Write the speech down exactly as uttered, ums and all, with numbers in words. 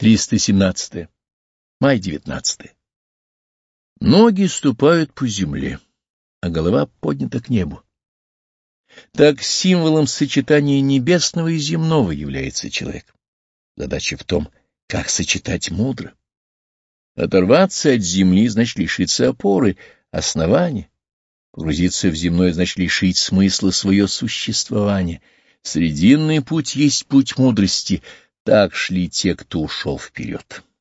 триста семнадцатое. Май девятнадцатое. Ноги ступают по земле, а голова поднята к небу. Так символом сочетания небесного и земного является человек. Задача в том, как сочетать мудро. Оторваться от земли значит лишиться опоры, основания. Погрузиться в земное значит лишить смысла свое существование. Срединный путь есть путь мудрости. Так шли те, кто ушел вперед.